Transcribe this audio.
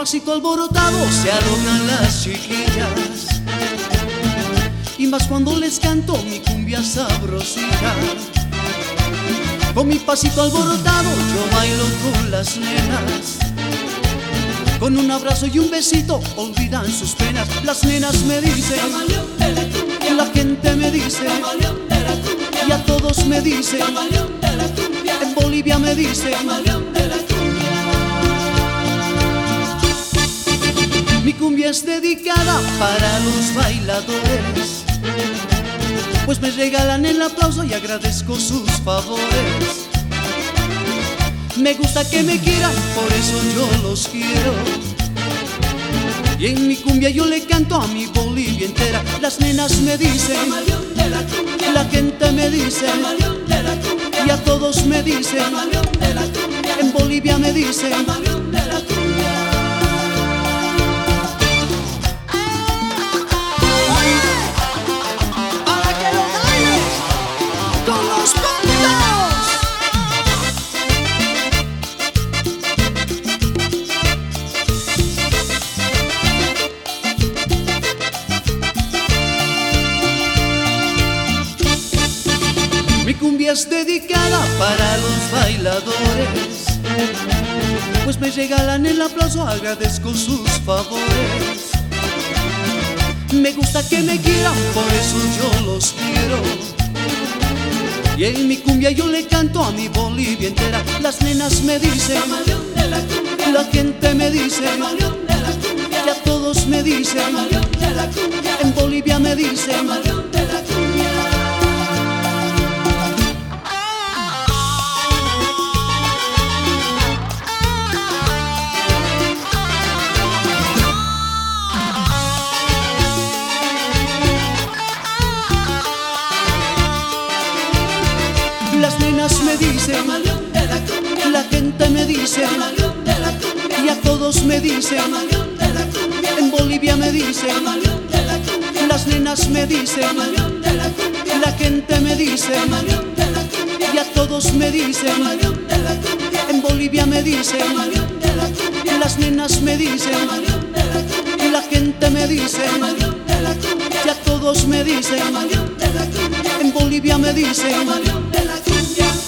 pasito alborotado se alocan las chiquillas, y más cuando les canto mi cumbia sabrosita. Con mi pasito alborotado yo bailo con las nenas, con un abrazo y un besito olvidan sus penas. Las nenas me dicen, camaleón de la cumbia. La gente me dice, camaleón de la cumbia. Y a todos me dicen, camaleón de la cumbia. En Bolivia me dicen, camaleón de la cumbia. Mi cumbia es dedicada para los bailadores, pues me regalan el aplauso y agradezco sus favores. Me gusta que me quieran, por eso yo los quiero. Y en mi cumbia yo le canto a mi Bolivia entera. Las nenas me dicen, camaleón de la cumbia. La gente me dice, camaleón de la cumbia. Y a todos me dicen, camaleón de la cumbia. En Bolivia me dicen, camaleón de la cumbia. Para que lo bailes con los convidados. Mi cumbia es dedicada para los bailadores, pues me regalan el aplauso, agradezco sus favores. Me gusta que me quieran, por eso yo los quiero. Y en mi cumbia yo le canto a mi Bolivia entera. Las nenas me dicen, camaleón de la cumbia. La gente me dice, camaleón de la cumbia. Y a todos me dicen, camaleón de la cumbia. En Bolivia me dicen, camaleón de la cumbia. Las nenas me dicen, camaleón de la cumbia. La gente me dice, camaleón de la cumbia. Y a todos me dicen, camaleón de la cumbia. En Bolivia me dicen, camaleón de la cumbia. Las nenas me dicen, camaleón de la cumbia. La gente me dice, camaleón de la cumbia. Y a todos me dicen, camaleón de la cumbia. En Bolivia me dicen, camaleón de la cumbia. Las nenas me dicen, camaleón de la cumbia. La gente me dice, camaleón de la cumbia. Y a todos me dicen, camaleón de la cumbia. En Bolivia me dicen, camaleón de la cumbia.